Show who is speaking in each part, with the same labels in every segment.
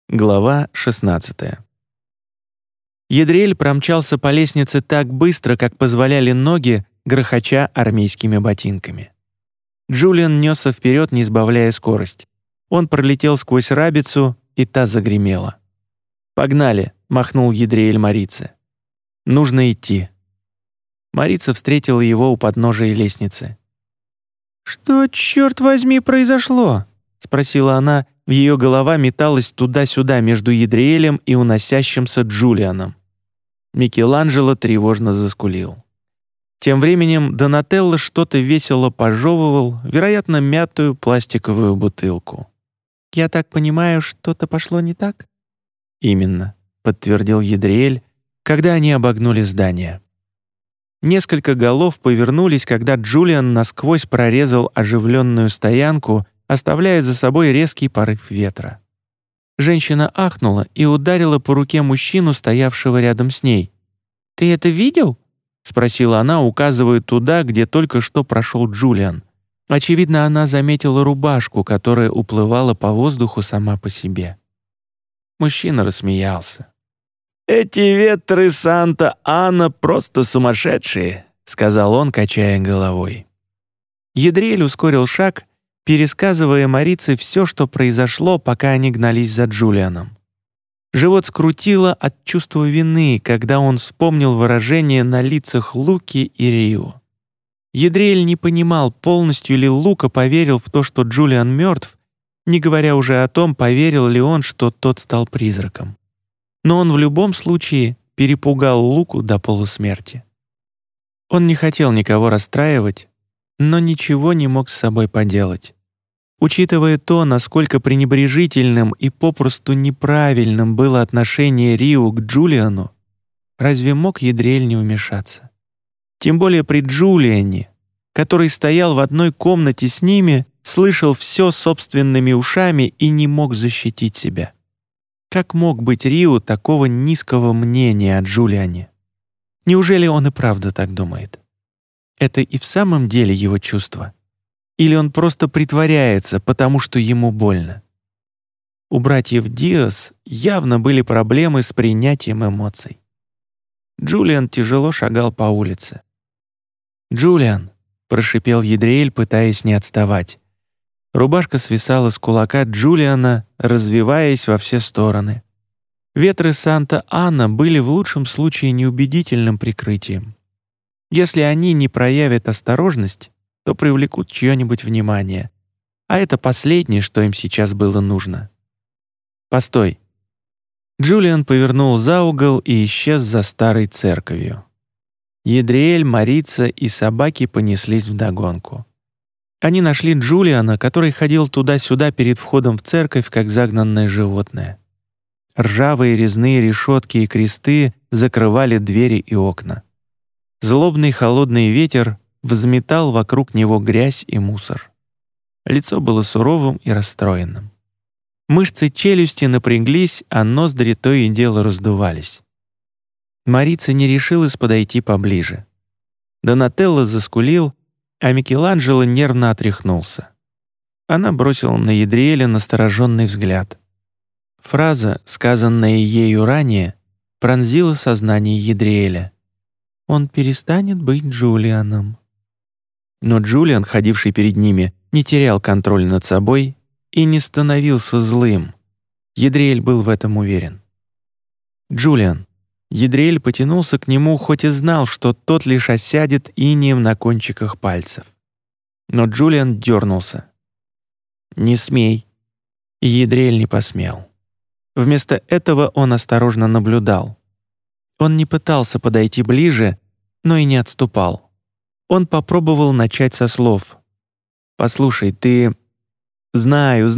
Speaker 1: Глава 16. Едриэль промчался по лестнице так быстро, как позволяли ноги, грохоча армейскими ботинками. Джулиан несся вперед, не сбавляя скорость. Он пролетел сквозь рабицу, и та загремела. «Погнали!» — махнул Едриэль Марице. «Нужно идти». Марица встретила его у подножия лестницы. «Что, черт возьми, произошло?» — спросила она. В ее голова металась туда-сюда между Едриэлем и уносящимся Джулианом. Микеланджело тревожно заскулил. Тем временем Донателло что-то весело пожевывал, вероятно, мятую пластиковую бутылку. «Я так понимаю, что-то пошло не так?» «Именно», — подтвердил Едриэль, когда они обогнули здание. Несколько голов повернулись, когда Джулиан насквозь прорезал оживленную стоянку, оставляя за собой резкий порыв ветра. Женщина ахнула и ударила по руке мужчину, стоявшего рядом с ней. «Ты это видел?» — спросила она, указывая туда, где только что прошел Джулиан. Очевидно, она заметила рубашку, которая уплывала по воздуху сама по себе. Мужчина рассмеялся. «Эти ветры Санта-Ана просто сумасшедшие», — сказал он, качая головой. Едриэль ускорил шаг, пересказывая Марице все, что произошло, пока они гнались за Джулианом. Живот скрутило от чувства вины, когда он вспомнил выражение на лицах Луки и Рио. Едриэль не понимал, полностью ли Лука поверил в то, что Джулиан мертв, не говоря уже о том, поверил ли он, что тот стал призраком. Но он в любом случае перепугал Луку до полусмерти. Он не хотел никого расстраивать, но ничего не мог с собой поделать. Учитывая то, насколько пренебрежительным и попросту неправильным было отношение Рио к Джулиану, разве мог Едриэль не вмешаться? Тем более при Джулиане, который стоял в одной комнате с ними, слышал все собственными ушами и не мог защитить себя. Как мог быть Рио такого низкого мнения о Джулиане? Неужели он и правда так думает? Это и в самом деле его чувство? Или он просто притворяется, потому что ему больно? У братьев Диас явно были проблемы с принятием эмоций. Джулиан тяжело шагал по улице. «Джулиан!» — прошипел Едриэль, пытаясь не отставать. Рубашка свисала с кулака Джулиана, развиваясь во все стороны. Ветры Санта-Ана были в лучшем случае неубедительным прикрытием. Если они не проявят осторожность, то привлекут чье-нибудь внимание. А это последнее, что им сейчас было нужно. «Постой!» Джулиан повернул за угол и исчез за старой церковью. Едриэль, Марица и собаки понеслись вдогонку. Они нашли Джулиана, который ходил туда-сюда перед входом в церковь, как загнанное животное. Ржавые резные решетки и кресты закрывали двери и окна. Злобный холодный ветер взметал вокруг него грязь и мусор. Лицо было суровым и расстроенным. Мышцы челюсти напряглись, а ноздри то и дело раздувались. Марица не решилась подойти поближе. Донателло заскулил, а Микеланджело нервно отряхнулся. Она бросила на Едриэля настороженный взгляд. Фраза, сказанная ею ранее, пронзила сознание Едриэля. «Он перестанет быть Джулианом». Но Джулиан, ходивший перед ними, не терял контроль над собой и не становился злым. Едриэль был в этом уверен. «Джулиан». Едриэль потянулся к нему, хоть и знал, что тот лишь осядет инеем на кончиках пальцев. Но Джулиан дернулся. «Не смей». И Едриэль не посмел. Вместо этого он осторожно наблюдал. Он не пытался подойти ближе, но и не отступал. Он попробовал начать со слов. «Послушай, ты...» «Знаю,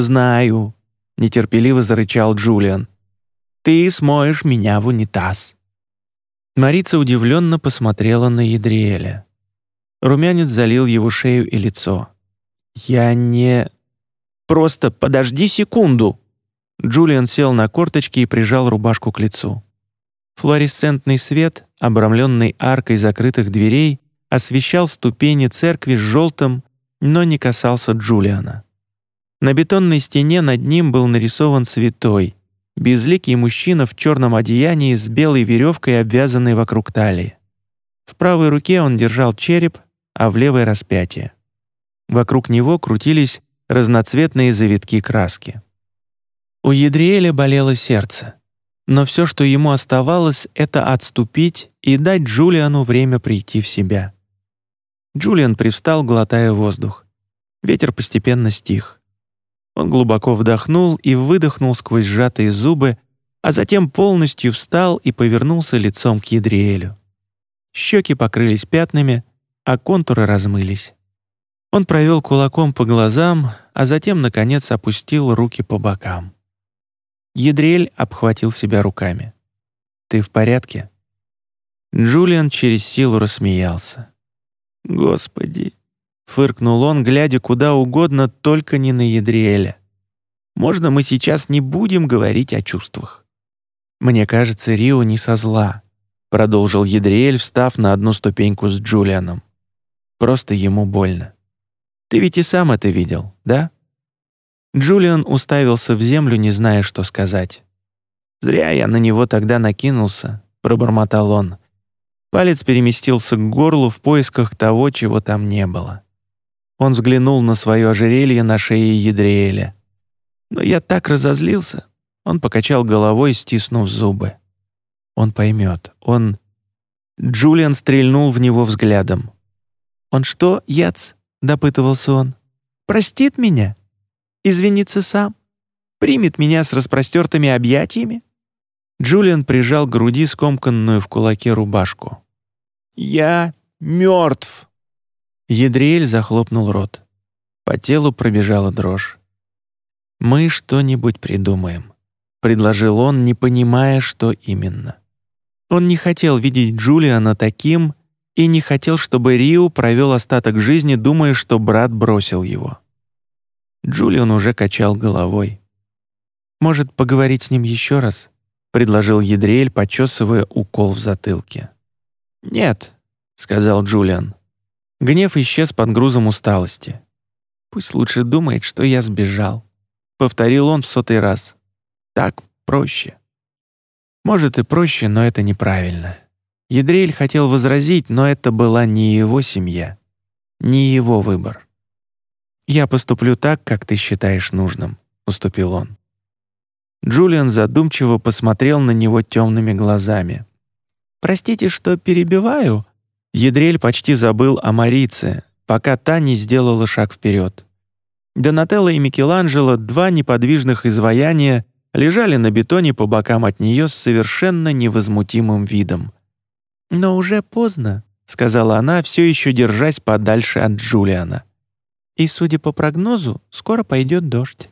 Speaker 1: нетерпеливо зарычал Джулиан. «Ты смоешь меня в унитаз». Марица удивленно посмотрела на Едриэля. Румянец залил его шею и лицо. «Я не...» «Просто подожди секунду!» Джулиан сел на корточки и прижал рубашку к лицу. Флуоресцентный свет, обрамленный аркой закрытых дверей, освещал ступени церкви желтым, но не касался Джулиана. На бетонной стене над ним был нарисован святой, безликий мужчина в черном одеянии с белой веревкой, обвязанной вокруг талии. В правой руке он держал череп, а в левой — распятие. Вокруг него крутились разноцветные завитки краски. У Едриэля болело сердце, но все, что ему оставалось, это отступить и дать Джулиану время прийти в себя. Джулиан привстал, глотая воздух. Ветер постепенно стих. Он глубоко вдохнул и выдохнул сквозь сжатые зубы, а затем полностью встал и повернулся лицом к Едриэлю. Щеки покрылись пятнами, а контуры размылись. Он провел кулаком по глазам, а затем, наконец, опустил руки по бокам. Едриэль обхватил себя руками. «Ты в порядке?» Джулиан через силу рассмеялся. «Господи!» — фыркнул он, глядя куда угодно, только не на Едриэля. «Можно мы сейчас не будем говорить о чувствах?» «Мне кажется, Рио не со зла», — продолжил Едриэль, встав на одну ступеньку с Джулианом. «Просто ему больно. Ты ведь и сам это видел, да?» Джулиан уставился в землю, не зная, что сказать. «Зря я на него тогда накинулся», — пробормотал он. Палец переместился к горлу в поисках того, чего там не было. Он взглянул на свое ожерелье на шее Едриэля. «Но я так разозлился». Он покачал головой, стиснув зубы. «Он поймет. Он...» Джулиан стрельнул в него взглядом. «Он что, Яц?» — допытывался он. «Простит меня? Извинится сам? Примет меня с распростертыми объятиями?» Джулиан прижал к груди скомканную в кулаке рубашку. «Я мертв!» Едриэль захлопнул рот. По телу пробежала дрожь. «Мы что-нибудь придумаем», — предложил он, не понимая, что именно. Он не хотел видеть Джулиана таким и не хотел, чтобы Рио провел остаток жизни, думая, что брат бросил его. Джулиан уже качал головой. «Может, поговорить с ним еще раз?» — предложил Едриэль, почесывая укол в затылке. «Нет», — сказал Джулиан. Гнев исчез под грузом усталости. «Пусть лучше думает, что я сбежал», — повторил он в 100-й раз. «Так проще». Может, и проще, но это неправильно. Едриэль хотел возразить, но это была не его семья, не его выбор. «Я поступлю так, как ты считаешь нужным», — уступил он. Джулиан задумчиво посмотрел на него темными глазами. «Простите, что перебиваю». Едриэль почти забыл о Марице, пока та не сделала шаг вперед. Донателло и Микеланджело, два неподвижных изваяния, лежали на бетоне по бокам от нее с совершенно невозмутимым видом. «Но уже поздно», — сказала она, все еще держась подальше от Джулиана. «И, судя по прогнозу, скоро пойдет дождь».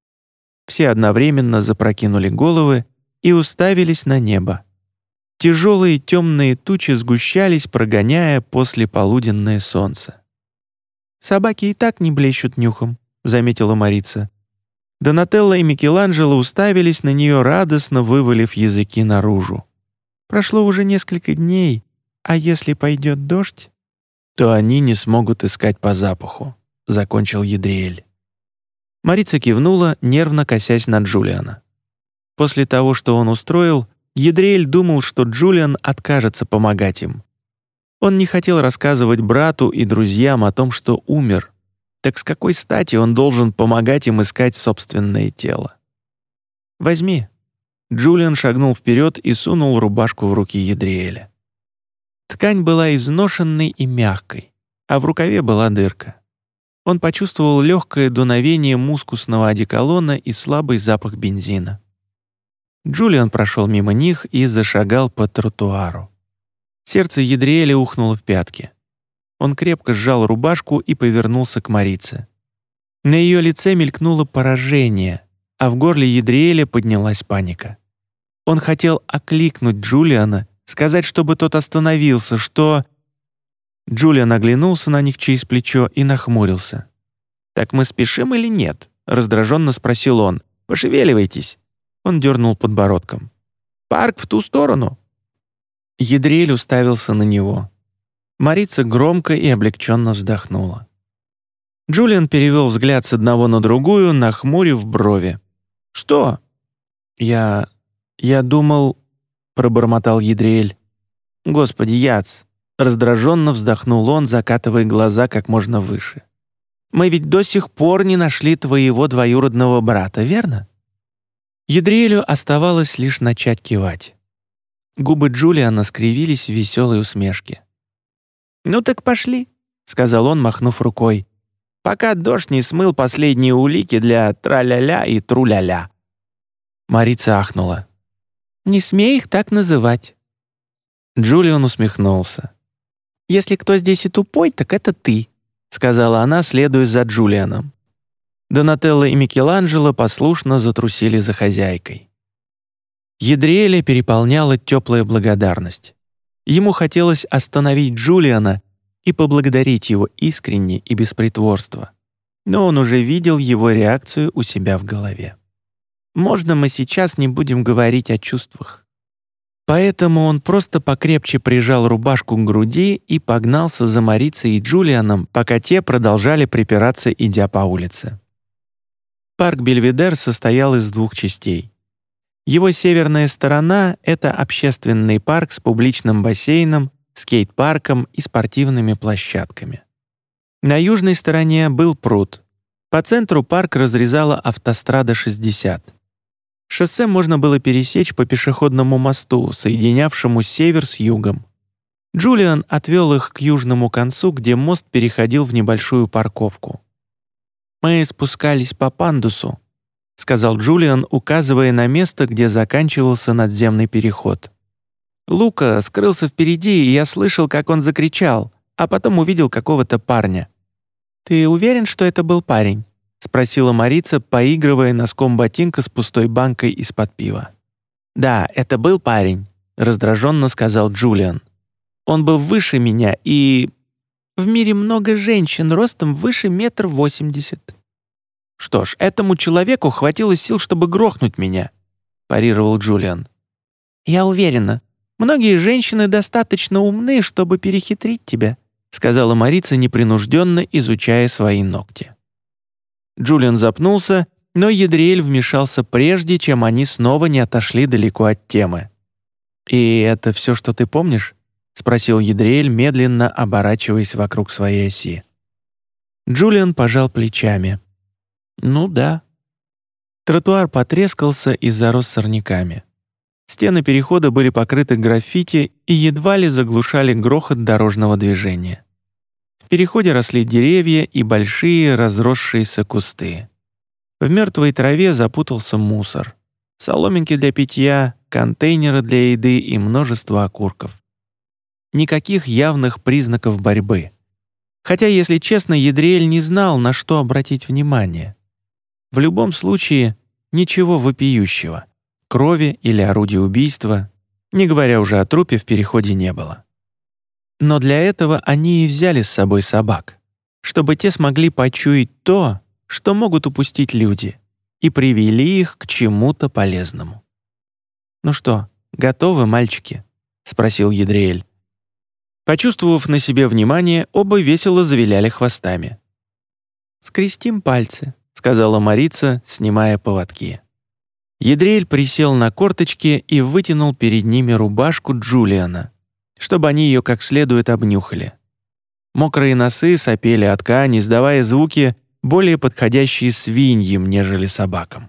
Speaker 1: Все одновременно запрокинули головы и уставились на небо. Тяжелые темные тучи сгущались, прогоняя послеполуденное солнце. «Собаки и так не блещут нюхом», — заметила Марица. Донателло и Микеланджело уставились на нее, радостно вывалив языки наружу. «Прошло уже несколько дней, а если пойдет дождь, то они не смогут искать по запаху», — закончил Едриэль. Марица кивнула, нервно косясь на Джулиана. После того, что он устроил, Едриэль думал, что Джулиан откажется помогать им. Он не хотел рассказывать брату и друзьям о том, что умер. Так с какой стати он должен помогать им искать собственное тело? «Возьми». Джулиан шагнул вперед и сунул рубашку в руки Едриэля. Ткань была изношенной и мягкой, а в рукаве была дырка. Он почувствовал легкое дуновение мускусного одеколона и слабый запах бензина. Джулиан прошел мимо них и зашагал по тротуару. Сердце Едриэля ухнуло в пятки. Он крепко сжал рубашку и повернулся к Марице. На ее лице мелькнуло поражение, а в горле Едриэля поднялась паника. Он хотел окликнуть Джулиана, сказать, чтобы тот остановился, что... Джулиан оглянулся на них через плечо и нахмурился. «Так мы спешим или нет?» — раздраженно спросил он. «Пошевеливайтесь». Он дернул подбородком. «Парк в ту сторону». Едриэль уставился на него. Марица громко и облегченно вздохнула. Джулиан перевел взгляд с одного на другую, нахмурив брови. «Что?» «Я... я думал...» — пробормотал Едриэль. «Господи, Яц!» — раздраженно вздохнул он, закатывая глаза как можно выше. «Мы ведь до сих пор не нашли твоего двоюродного брата, верно?» Едриэлю оставалось лишь начать кивать. Губы Джулиана скривились в веселой усмешке. «Ну так пошли», — сказал он, махнув рукой, «пока дождь не смыл последние улики для тра-ля-ля и тру-ля-ля». Марица ахнула. «Не смей их так называть». Джулиан усмехнулся. «Если кто здесь и тупой, так это ты», — сказала она, следуя за Джулианом. Донателло и Микеланджело послушно затрусили за хозяйкой. Едриэля переполняла теплая благодарность. Ему хотелось остановить Джулиана и поблагодарить его искренне и без притворства. Но он уже видел его реакцию у себя в голове. «Можно мы сейчас не будем говорить о чувствах?» Поэтому он просто покрепче прижал рубашку к груди и погнался за Марицей и Джулианом, пока те продолжали припираться, идя по улице. Парк Бельведер состоял из двух частей. Его северная сторона — это общественный парк с публичным бассейном, скейт-парком и спортивными площадками. На южной стороне был пруд. По центру парк разрезала автострада 60. Шоссе можно было пересечь по пешеходному мосту, соединявшему север с югом. Джулиан отвел их к южному концу, где мост переходил в небольшую парковку. «Мы спускались по пандусу», — сказал Джулиан, указывая на место, где заканчивался надземный переход. «Лука скрылся впереди, и я слышал, как он закричал, а потом увидел какого-то парня». «Ты уверен, что это был парень?» — спросила Марица, поигрывая носком ботинка с пустой банкой из-под пива. «Да, это был парень», — раздраженно сказал Джулиан. «Он был выше меня и... В мире много женщин ростом выше 1,80 м. «Что ж, этому человеку хватило сил, чтобы грохнуть меня», — парировал Джулиан. «Я уверена, многие женщины достаточно умны, чтобы перехитрить тебя», — сказала Марица, непринужденно изучая свои ногти. Джулиан запнулся, но Едриэль вмешался прежде, чем они снова не отошли далеко от темы. «И это все, что ты помнишь?» — спросил Едриэль, медленно оборачиваясь вокруг своей оси. Джулиан пожал плечами. «Ну да». Тротуар потрескался и зарос сорняками. Стены перехода были покрыты граффити и едва ли заглушали грохот дорожного движения. В переходе росли деревья и большие разросшиеся кусты. В мертвой траве запутался мусор. Соломинки для питья, контейнеры для еды и множество окурков. Никаких явных признаков борьбы. Хотя, если честно, Едриэль не знал, на что обратить внимание. В любом случае, ничего вопиющего. Крови или орудия убийства, не говоря уже о трупе, в переходе не было. Но для этого они и взяли с собой собак, чтобы те смогли почуять то, что могут упустить люди, и привели их к чему-то полезному. «Ну что, готовы, мальчики?» — спросил Едриэль. Почувствовав на себе внимание, оба весело завиляли хвостами. «Скрестим пальцы», — сказала Марица, снимая поводки. Едриэль присел на корточки и вытянул перед ними рубашку Джулиана, чтобы они ее как следует обнюхали. Мокрые носы сопели от ткани, издавая звуки, более подходящие свиньям, нежели собакам.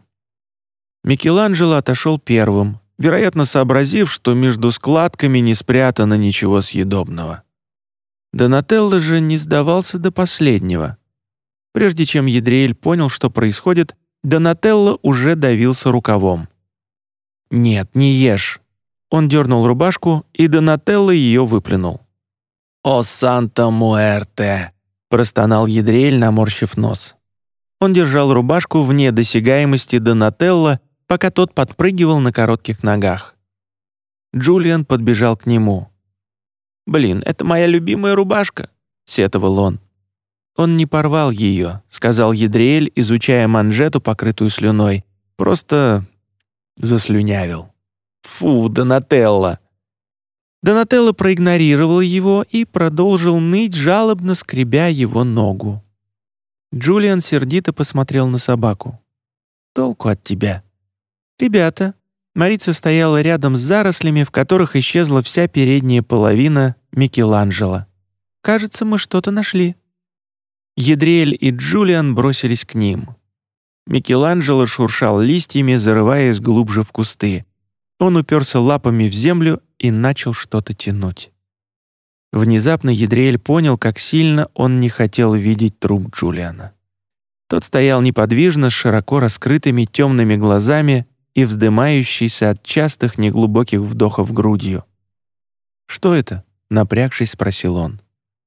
Speaker 1: Микеланджело отошел первым, вероятно, сообразив, что между складками не спрятано ничего съедобного. Донателло же не сдавался до последнего. Прежде чем Едриэль понял, что происходит, Донателло уже давился рукавом. «Нет, не ешь». Он дернул рубашку, и Донателло ее выплюнул. «О санта муэрте!» — простонал Едриэль, наморщив нос. Он держал рубашку вне досягаемости Донателло, пока тот подпрыгивал на коротких ногах. Джулиан подбежал к нему. «Блин, это моя любимая рубашка», — сетовал он. «Он не порвал ее», — сказал Едриэль, изучая манжету, покрытую слюной. «Просто заслюнявил». «Фу, Донателло!» Донателло проигнорировал его и продолжил ныть, жалобно скребя его ногу. Джулиан сердито посмотрел на собаку. «Толку от тебя?» «Ребята». Марица стояла рядом с зарослями, в которых исчезла вся передняя половина Микеланджело. «Кажется, мы что-то нашли». Едриэль и Джулиан бросились к ним. Микеланджело шуршал листьями, зарываясь глубже в кусты. Он уперся лапами в землю и начал что-то тянуть. Внезапно Едриэль понял, как сильно он не хотел видеть труп Джулиана. Тот стоял неподвижно, с широко раскрытыми темными глазами и вздымающийся от частых неглубоких вдохов грудью. «Что это?» — напрягшись, спросил он.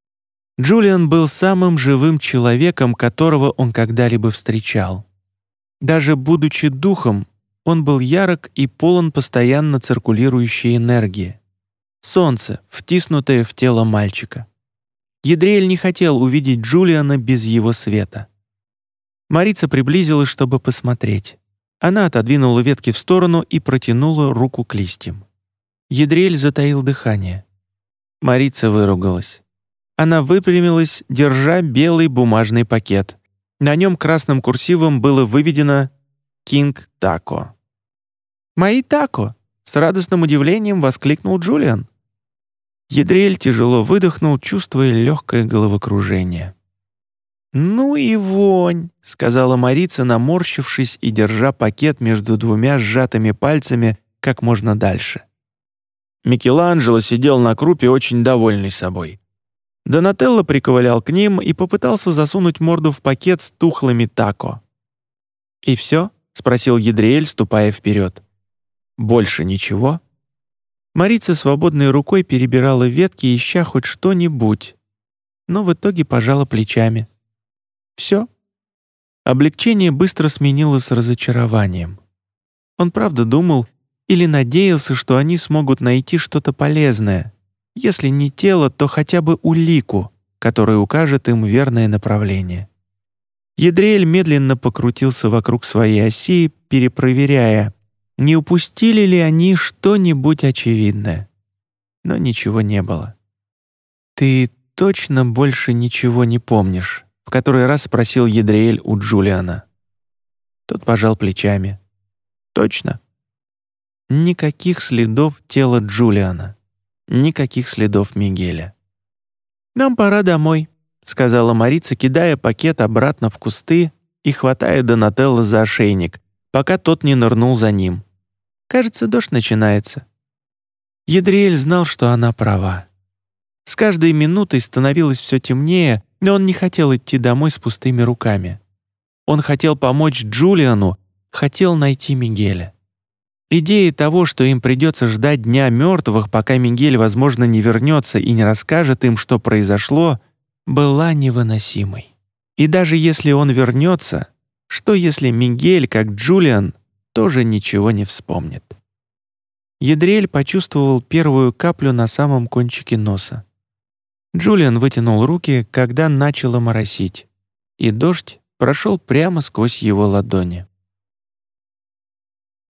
Speaker 1: Джулиан был самым живым человеком, которого он когда-либо встречал. Даже будучи духом, он был ярок и полон постоянно циркулирующей энергии. Солнце, втиснутое в тело мальчика. Едриэль не хотел увидеть Джулиана без его света. Марица приблизилась, чтобы посмотреть. Она отодвинула ветки в сторону и протянула руку к листьям. Едриэль затаил дыхание. Марица выругалась. Она выпрямилась, держа белый бумажный пакет. На нем красным курсивом было выведено «Кинг Тако». «Мои тако!» — с радостным удивлением воскликнул Джулиан. Едриэль тяжело выдохнул, чувствуя легкое головокружение. «Ну и вонь!» — сказала Марица, наморщившись и держа пакет между двумя сжатыми пальцами как можно дальше. Микеланджело сидел на крупе, очень довольный собой. Донателло приковылял к ним и попытался засунуть морду в пакет с тухлыми тако. «И все?» — спросил Едриэль, ступая вперед. «Больше ничего?» Марица свободной рукой перебирала ветки, ища хоть что-нибудь, но в итоге пожала плечами. «Все?» Облегчение быстро сменилось разочарованием. Он правда думал или надеялся, что они смогут найти что-то полезное, если не тело, то хотя бы улику, которая укажет им верное направление. Едриэль медленно покрутился вокруг своей оси, перепроверяя, не упустили ли они что-нибудь очевидное. Но ничего не было. «Ты точно больше ничего не помнишь?» — в который раз спросил Едриэль у Джулиана. Тот пожал плечами. «Точно?» Никаких следов тела Джулиана. Никаких следов Мигеля. «Нам пора домой», — сказала Марица, кидая пакет обратно в кусты и хватая Донателло за ошейник, пока тот не нырнул за ним. «Кажется, дождь начинается». Едриэль знал, что она права. С каждой минутой становилось все темнее, но он не хотел идти домой с пустыми руками. Он хотел помочь Джулиану, хотел найти Мигеля. Идея того, что им придется ждать Дня мертвых, пока Мигель, возможно, не вернется и не расскажет им, что произошло, была невыносимой. И даже если он вернется, что если Мигель, как Джулиан, тоже ничего не вспомнит? Едриэль почувствовал первую каплю на самом кончике носа. Джулиан вытянул руки, когда начало моросить, и дождь прошел прямо сквозь его ладони.